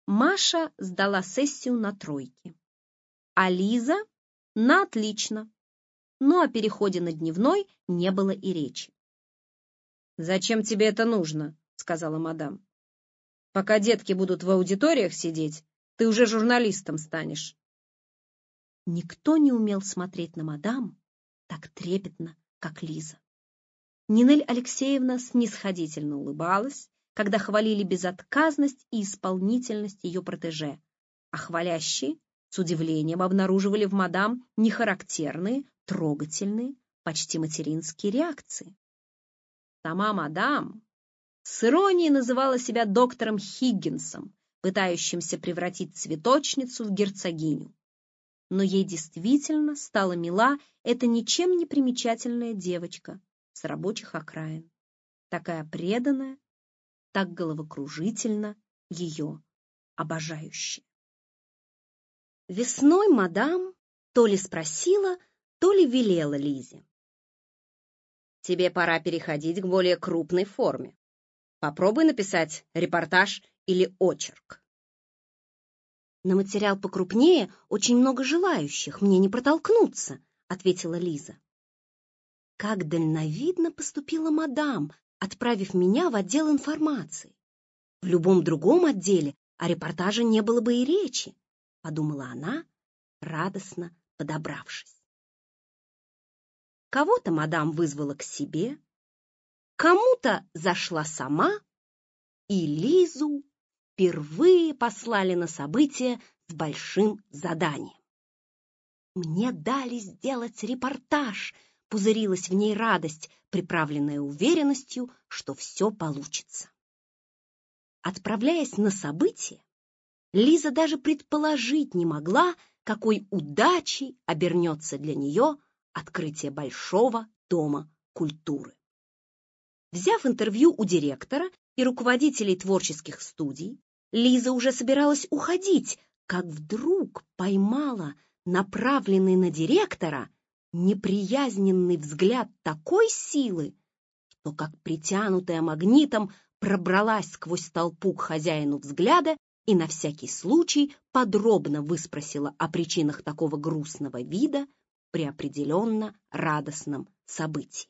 Маша сдала сессию на тройки, а Лиза на отлично, но о переходе на дневной не было и речи. «Зачем тебе это нужно?» — сказала мадам. «Пока детки будут в аудиториях сидеть, ты уже журналистом станешь». Никто не умел смотреть на мадам так трепетно, как Лиза. Нинель Алексеевна снисходительно улыбалась, когда хвалили безотказность и исполнительность ее протеже, а хвалящие с удивлением обнаруживали в мадам нехарактерные, трогательные, почти материнские реакции. Сама мадам с иронией называла себя доктором Хиггинсом, пытающимся превратить цветочницу в герцогиню. Но ей действительно стала мила эта ничем не примечательная девочка с рабочих окраин, такая преданная, так головокружительно ее обожающая. Весной мадам то ли спросила, то ли велела Лизе: «Тебе пора переходить к более крупной форме. Попробуй написать репортаж или очерк». «На материал покрупнее очень много желающих, мне не протолкнуться», — ответила Лиза. Как дальновидно поступила мадам, отправив меня в отдел информации. В любом другом отделе о репортаже не было бы и речи, подумала она, радостно подобравшись. Кого-то мадам вызвала к себе, кому-то зашла сама, и Лизу впервые послали на событие с большим заданием. «Мне дали сделать репортаж», — пузырилась в ней радость, приправленная уверенностью, что все получится. Отправляясь на событие, Лиза даже предположить не могла, какой удачей обернется для нее открытие Большого дома культуры. Взяв интервью у директора и руководителей творческих студий, Лиза уже собиралась уходить, как вдруг поймала направленный на директора неприязненный взгляд такой силы, что, как притянутая магнитом, пробралась сквозь толпу к хозяину взгляда и на всякий случай подробно выспросила о причинах такого грустного вида при определенно радостном событии.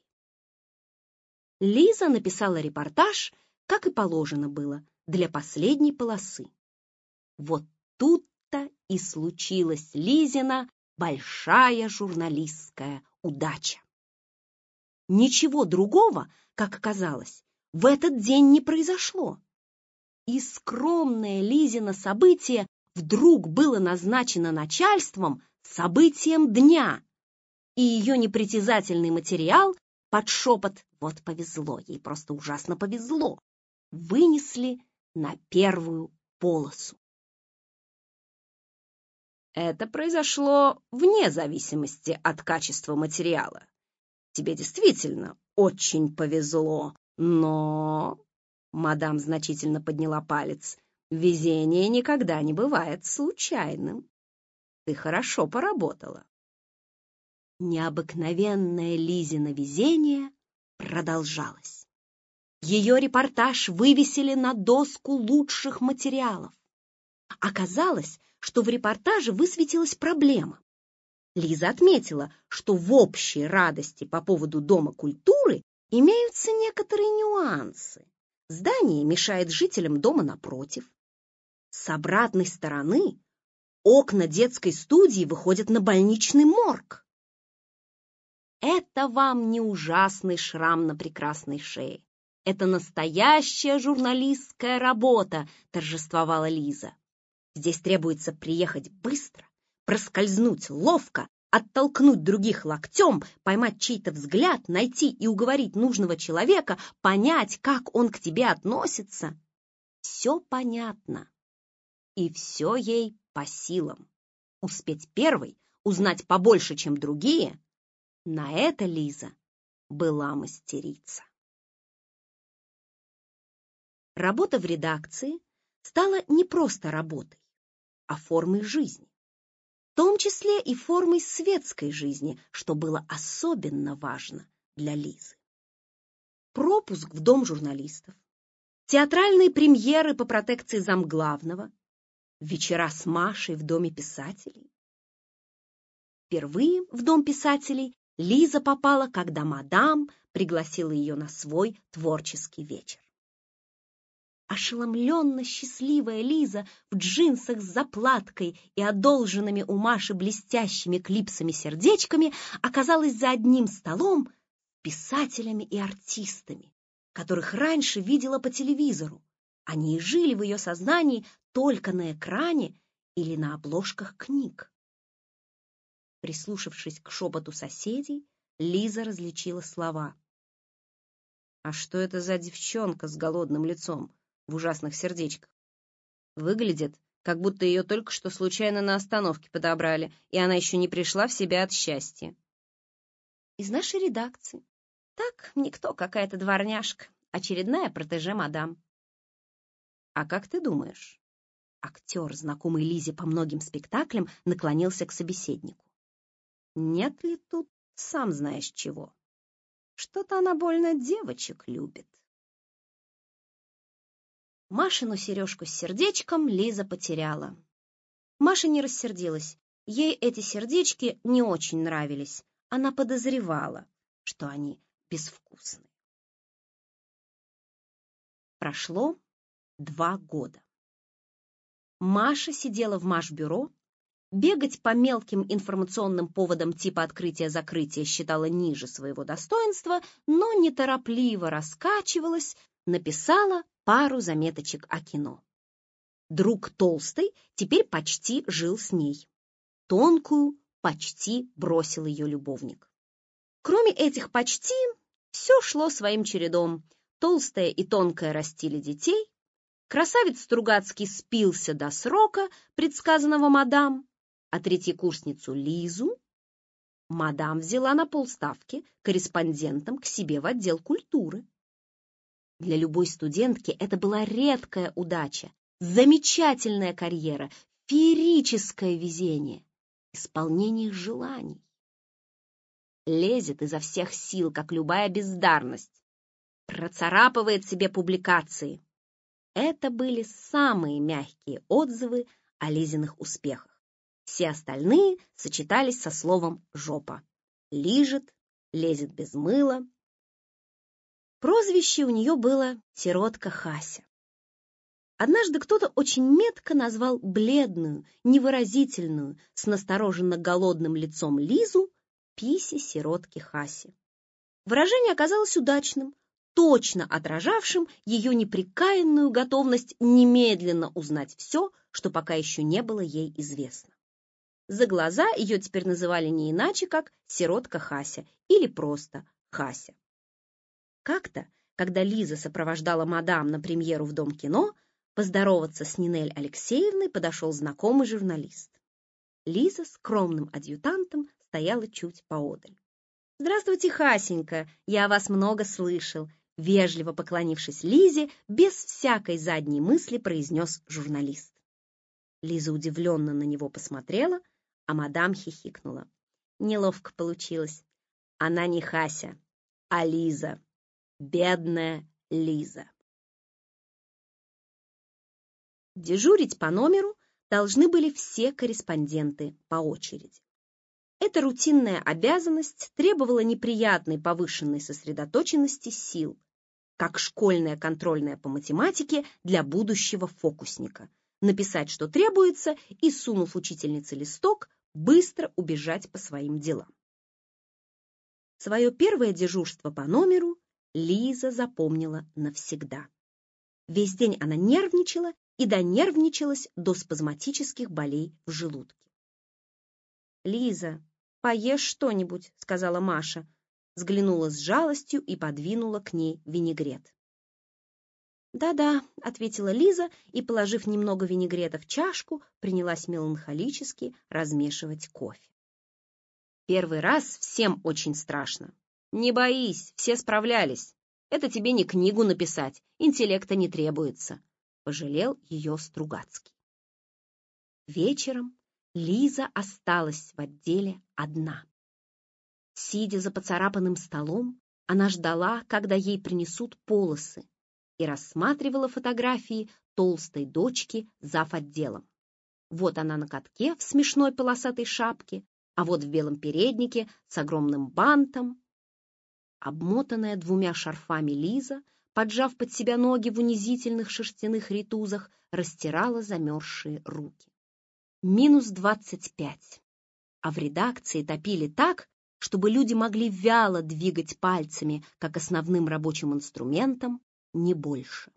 Лиза написала репортаж, как и положено было, для последней полосы. Вот тут-то и случилась Лизина большая журналистская удача. Ничего другого, как оказалось, в этот день не произошло. И скромное Лизино событие вдруг было назначено начальством событием дня, и ее непритязательный материал под шепот «вот повезло, ей просто ужасно повезло» вынесли на первую полосу. Это произошло вне зависимости от качества материала. Тебе действительно очень повезло, но... Мадам значительно подняла палец. Везение никогда не бывает случайным. Ты хорошо поработала. Необыкновенное Лизино везение продолжалось. Ее репортаж вывесили на доску лучших материалов. Оказалось, что в репортаже высветилась проблема. Лиза отметила, что в общей радости по поводу Дома культуры имеются некоторые нюансы. Здание мешает жителям дома напротив. С обратной стороны окна детской студии выходят на больничный морг. Это вам не ужасный шрам на прекрасной шее. Это настоящая журналистская работа, торжествовала Лиза. Здесь требуется приехать быстро, проскользнуть ловко, оттолкнуть других локтем, поймать чей-то взгляд, найти и уговорить нужного человека, понять, как он к тебе относится. Все понятно. И все ей по силам. Успеть первой, узнать побольше, чем другие — на это Лиза была мастерица. Работа в редакции стала не просто работой, а формой жизни. В том числе и формой светской жизни, что было особенно важно для Лизы. Пропуск в дом журналистов, театральные премьеры по протекции замглавного, вечера с Машей в Доме писателей. Впервые в Дом писателей Лиза попала, когда мадам пригласила ее на свой творческий вечер. Ошеломленно счастливая Лиза в джинсах с заплаткой и одолженными у Маши блестящими клипсами-сердечками оказалась за одним столом с писателями и артистами, которых раньше видела по телевизору. Они и жили в ее сознании только на экране или на обложках книг. Прислушавшись к шепоту соседей, Лиза различила слова. «А что это за девчонка с голодным лицом в ужасных сердечках? Выглядит, как будто ее только что случайно на остановке подобрали, и она еще не пришла в себя от счастья». «Из нашей редакции. Так, никто, какая-то дворняжка, очередная протеже мадам». «А как ты думаешь?» Актер, знакомый Лизе по многим спектаклям, наклонился к собеседнику. «Нет ли тут сам знаешь чего? Что-то она больно девочек любит». Машину сережку с сердечком Лиза потеряла. Маша не рассердилась. Ей эти сердечки не очень нравились. Она подозревала, что они безвкусны. Прошло 2 года. Маша сидела в Машбюро. Бегать по мелким информационным поводам типа открытия-закрытия считала ниже своего достоинства, но неторопливо раскачивалась, написала пару заметочек о кино. Друг толстый теперь почти жил с ней. Тонкую почти бросил ее любовник. Кроме этих почти, все шло своим чередом. Толстая и тонкая растили детей, красавец Стругацкий спился до срока, предсказанного мадам, а третьекурсницу Лизу мадам взяла на полставки корреспондентом к себе в отдел культуры. Для любой студентки это была редкая удача, замечательная карьера, феерическое везение, исполнение желаний. Лезет изо всех сил, как любая бездарность, процарапывает себе публикации. Это были самые мягкие отзывы о Лизиных успехах. Все остальные сочетались со словом «жопа». Лижет, лезет без мыла. Прозвище у нее было «Сиротка Хася». Однажды кто-то очень метко назвал бледную, невыразительную, с настороженно голодным лицом Лизу писи сиротки Хаси. Выражение оказалось удачным, точно отражавшим ее непрекаянную готовность немедленно узнать все, что пока еще не было ей известно. За глаза ее теперь называли не иначе, как «сиротка Хася» или просто «Хася». Как-то, когда Лиза сопровождала мадам на премьеру в Дом кино, поздороваться с Нинель Алексеевной подошел знакомый журналист. Лиза скромным адъютантом стояла чуть поодаль. «Здравствуйте, Хасенька, я о вас много слышал», вежливо поклонившись Лизе, без всякой задней мысли произнес журналист. Лиза удивленно на него посмотрела, а мадам хихикнула. Неловко получилось. Она не Хася, а Лиза. Бедная Лиза. Дежурить по номеру должны были все корреспонденты по очереди. Эта рутинная обязанность требовала неприятной повышенной сосредоточенности сил, как школьная контрольная по математике для будущего фокусника. Написать, что требуется, и, сунув учительнице листок, быстро убежать по своим делам. Свое первое дежурство по номеру Лиза запомнила навсегда. Весь день она нервничала и донервничалась до спазматических болей в желудке. «Лиза, поешь что-нибудь», — сказала Маша, взглянула с жалостью и подвинула к ней винегрет. «Да-да», — ответила Лиза и, положив немного винегрета в чашку, принялась меланхолически размешивать кофе. «Первый раз всем очень страшно. Не боись, все справлялись. Это тебе не книгу написать, интеллекта не требуется», — пожалел ее Стругацкий. Вечером Лиза осталась в отделе одна. Сидя за поцарапанным столом, она ждала, когда ей принесут полосы, и рассматривала фотографии толстой дочки зав. Отделом. Вот она на катке в смешной полосатой шапке, а вот в белом переднике с огромным бантом. Обмотанная 2 шарфами Лиза, поджав под себя ноги в унизительных шерстяных ритузах, растирала замерзшие руки. Минус 25. А в редакции топили так, чтобы люди могли вяло двигать пальцами, как основным рабочим инструментом, не больше.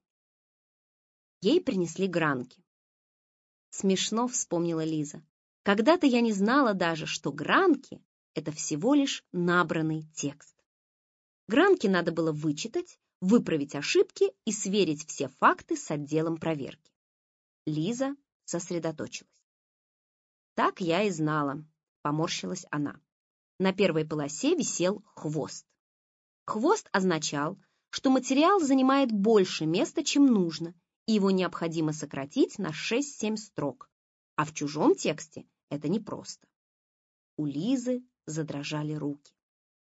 Ей принесли гранки. Смешно, вспомнила Лиза. Когда-то я не знала даже, что гранки — это всего лишь набранный текст. Гранки надо было вычитать, выправить ошибки и сверить все факты с отделом проверки. Лиза сосредоточилась. Так я и знала, поморщилась она. На первой полосе висел хвост. Хвост означал, что материал занимает больше места, чем нужно, и его необходимо сократить на 6-7 строк, а в чужом тексте это непросто. У Лизы задрожали руки.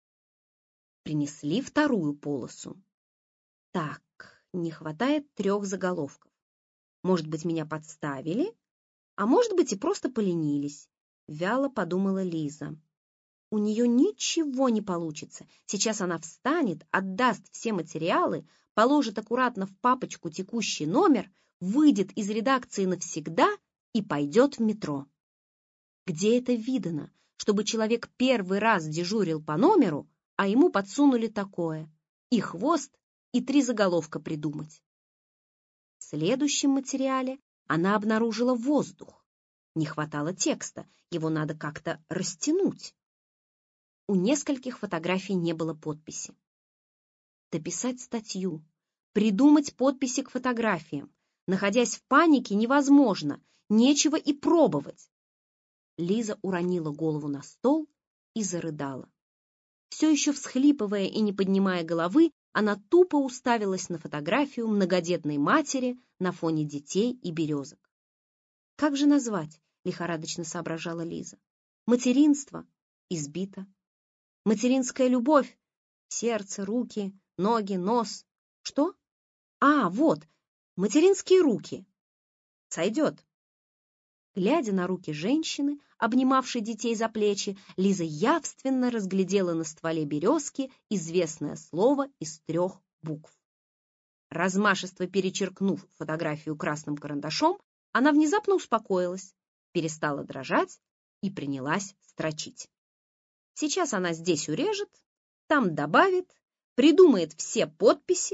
Принесли вторую полосу. Так, не хватает 3 заголовков. Может быть, меня подставили, а может быть и просто поленились, вяло подумала Лиза. У нее ничего не получится. Сейчас она встанет, отдаст все материалы, положит аккуратно в папочку текущий номер, выйдет из редакции навсегда и пойдет в метро. Где это видано, чтобы человек первый раз дежурил по номеру, а ему подсунули такое: и хвост, и 3 заголовка придумать? В следующем материале она обнаружила воздух. Не хватало текста, его надо как-то растянуть. У нескольких фотографий не было подписи. Дописать статью, придумать подписи к фотографиям, находясь в панике, невозможно, нечего и пробовать. Лиза уронила голову на стол и зарыдала. Все еще всхлипывая и не поднимая головы, она тупо уставилась на фотографию многодетной матери на фоне детей и березок. «Как же назвать?» — лихорадочно соображала Лиза. «Материнство? Избито. Материнская любовь? Сердце, руки, ноги, нос. Что? А, вот, материнские руки. Сойдет». Глядя на руки женщины, обнимавшей детей за плечи, Лиза явственно разглядела на стволе березки известное слово из 3 букв. Размашисто перечеркнув фотографию красным карандашом, она внезапно успокоилась, перестала дрожать и принялась строчить. Сейчас она здесь урежет, там добавит, придумает все подписи.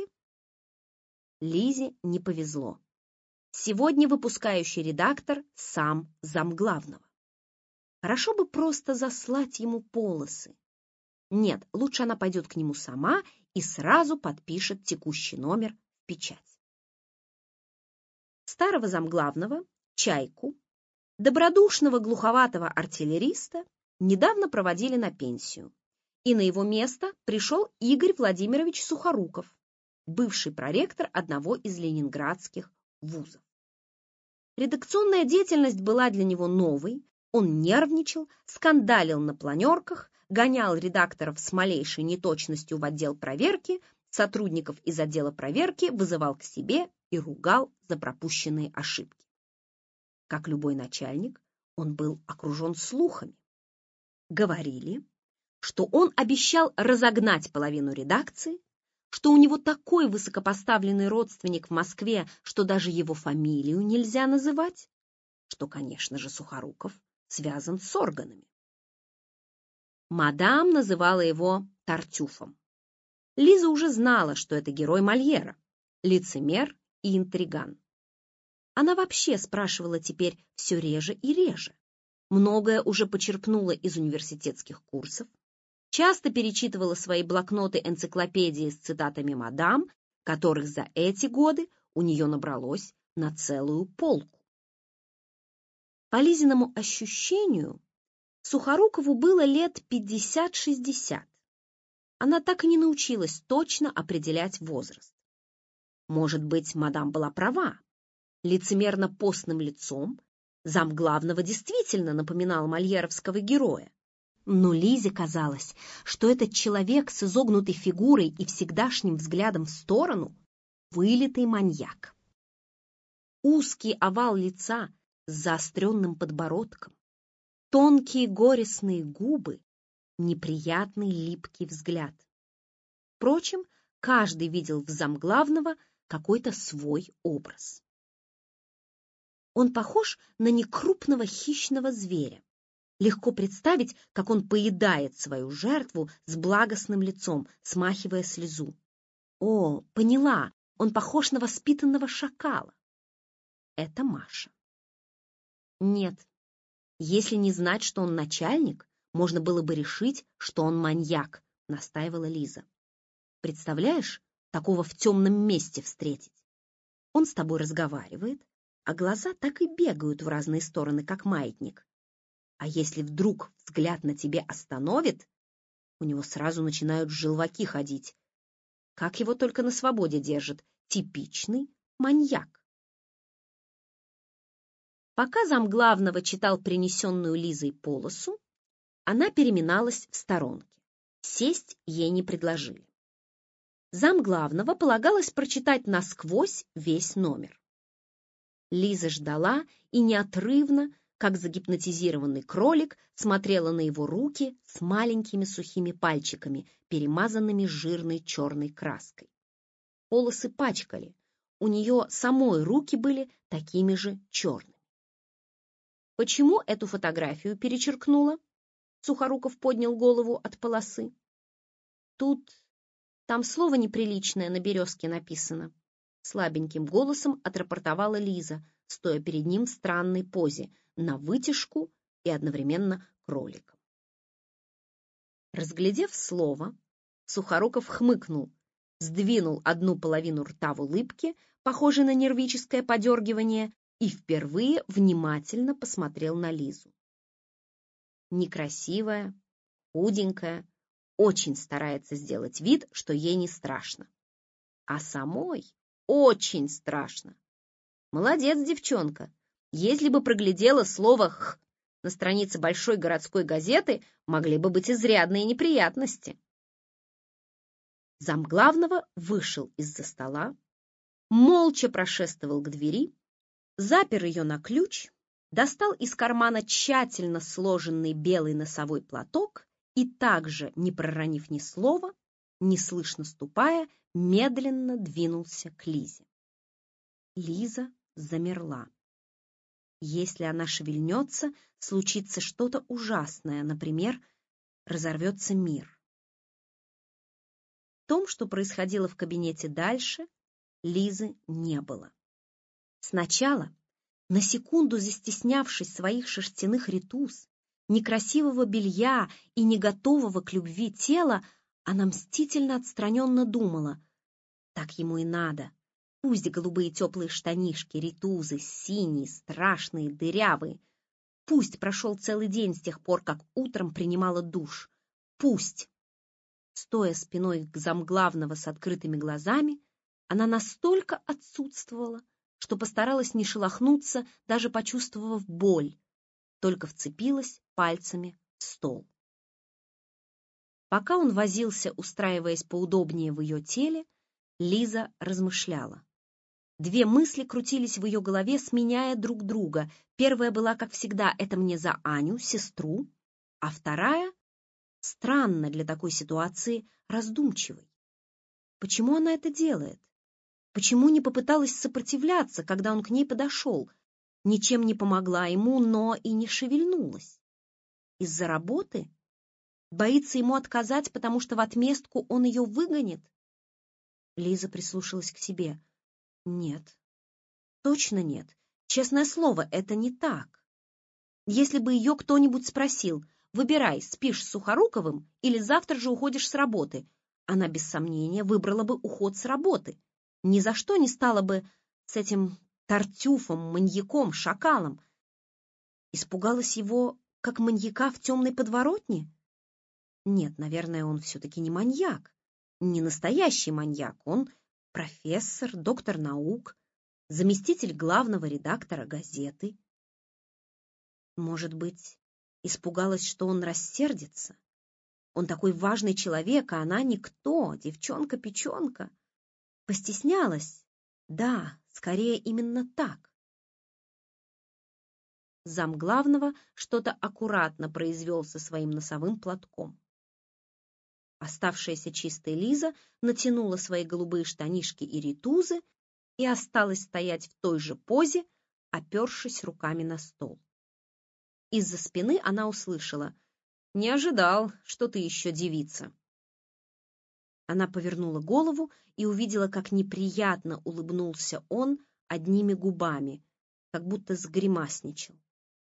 Лизе не повезло. Сегодня выпускающий редактор сам замглавного. Хорошо бы просто заслать ему полосы. Нет, лучше она пойдет к нему сама и сразу подпишет текущий номер в печать. Старого замглавного, Чайку, добродушного глуховатого артиллериста, недавно проводили на пенсию, и на его место пришел Игорь Владимирович Сухоруков, бывший проректор одного из ленинградских вузов. Редакционная деятельность была для него новой, он нервничал, скандалил на планерках, гонял редакторов с малейшей неточностью в отдел проверки, сотрудников из отдела проверки вызывал к себе и ругал за пропущенные ошибки. Как любой начальник, он был окружен слухами. Говорили, что он обещал разогнать половину редакции, что у него такой высокопоставленный родственник в Москве, что даже его фамилию нельзя называть, что, конечно же, Сухоруков связан с органами. Мадам называла его Тартюфом. Лиза уже знала, что это герой Мольера, лицемер и интриган. Она вообще спрашивала теперь все реже и реже. Многое уже почерпнула из университетских курсов, часто перечитывала свои блокноты-энциклопедии с цитатами мадам, которых за эти годы у нее набралось на целую полку. По Лизиному ощущению, Сухорукову было лет 50-60. Она так и не научилась точно определять возраст. Может быть, мадам была права. Лицемерно-постным лицом замглавного действительно напоминал мольеровского героя. Но Лизе казалось, что этот человек с изогнутой фигурой и всегдашним взглядом в сторону — вылитый маньяк. Узкий овал лица, с заостренным подбородком, тонкие горестные губы, неприятный липкий взгляд. Впрочем, каждый видел в замглавного какой-то свой образ. Он похож на некрупного хищного зверя. Легко представить, как он поедает свою жертву с благостным лицом, смахивая слезу. О, поняла, он похож на воспитанного шакала. Это Маша. Нет, если не знать, что он начальник, можно было бы решить, что он маньяк, настаивала Лиза. Представляешь, такого в темном месте встретить? Он с тобой разговаривает, а глаза так и бегают в разные стороны, как маятник. А если вдруг взгляд на тебе остановит, у него сразу начинают желваки ходить. Как его только на свободе держит. Типичный маньяк. Пока замглавного читал принесенную Лизой полосу, она переминалась в сторонке. Сесть ей не предложили. Замглавного полагалось прочитать насквозь весь номер. Лиза ждала и неотрывно, как загипнотизированный кролик, смотрела на его руки с маленькими сухими пальчиками, перемазанными жирной черной краской. Полосы пачкали, у нее самой руки были такими же черными. «Почему эту фотографию перечеркнула?» Сухоруков поднял голову от полосы. Там слово неприличное на березке написано. Слабеньким голосом отрапортовала Лиза, стоя перед ним в странной позе, на вытяжку и одновременно кроликом. Разглядев слово, Сухоруков хмыкнул, сдвинул одну половину рта в улыбке, похожей на нервическое подергивание, и впервые внимательно посмотрел на Лизу. Некрасивая, худенькая, очень старается сделать вид, что ей не страшно. А самой очень страшно. Молодец, девчонка. Если бы проглядела слово «х» на странице большой городской газеты, могли бы быть изрядные неприятности. Замглавного вышел из-за стола, молча прошествовал к двери, запер ее на ключ, достал из кармана тщательно сложенный белый носовой платок и также, не проронив ни слова, неслышно ступая, медленно двинулся к Лизе. Лиза замерла. Если она шевельнется, случится что-то ужасное, например, разорвется мир. В том, что происходило в кабинете дальше, Лизы не было. Сначала, на секунду застеснявшись своих шерстяных ритуз, некрасивого белья и не готового к любви тела, она мстительно отстраненно думала: так ему и надо. Пусть голубые теплые штанишки, ритузы, синие, страшные, дырявые. Пусть прошел целый день с тех пор, как утром принимала душ. Пусть. Стоя спиной к замглавного с открытыми глазами, она настолько отсутствовала, что постаралась не шелохнуться, даже почувствовав боль, только вцепилась пальцами в стол. Пока он возился, устраиваясь поудобнее в ее теле, Лиза размышляла. Две мысли крутились в ее голове, сменяя друг друга. Первая была, как всегда, это мне за Аню, сестру, а вторая, странно для такой ситуации, раздумчивой. Почему она это делает? Почему не попыталась сопротивляться, когда он к ней подошел? Ничем не помогла ему, но и не шевельнулась. Из-за работы? Боится ему отказать, потому что в отместку он ее выгонит? Лиза прислушалась к себе. Нет, точно нет. Честное слово, это не так. Если бы ее кто-нибудь спросил: выбирай, спишь с Сухоруковым или завтра же уходишь с работы, она без сомнения выбрала бы уход с работы. Ни за что не стала бы с этим тартюфом, маньяком, шакалом. Испугалась его, как маньяка в темной подворотне? Нет, наверное, он все-таки не маньяк. Не настоящий маньяк. Он профессор, доктор наук, заместитель главного редактора газеты. Может быть, испугалась, что он рассердится? Он такой важный человек, а она никто, девчонка-печенка. Постеснялась? Да, скорее именно так. Замглавного что-то аккуратно произвел со своим носовым платком. Оставшаяся чистая Лиза натянула свои голубые штанишки и ритузы и осталась стоять в той же позе, опершись руками на стол. Из-за спины она услышала: «Не ожидал, что ты еще девица». Она повернула голову и увидела, как неприятно улыбнулся он одними губами, как будто сгримасничал.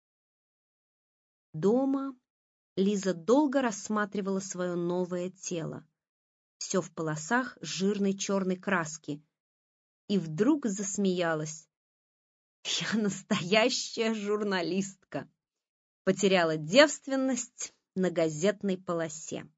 Дома Лиза долго рассматривала свое новое тело, все в полосах жирной черной краски, и вдруг засмеялась. «Я настоящая журналистка! Потеряла девственность на газетной полосе».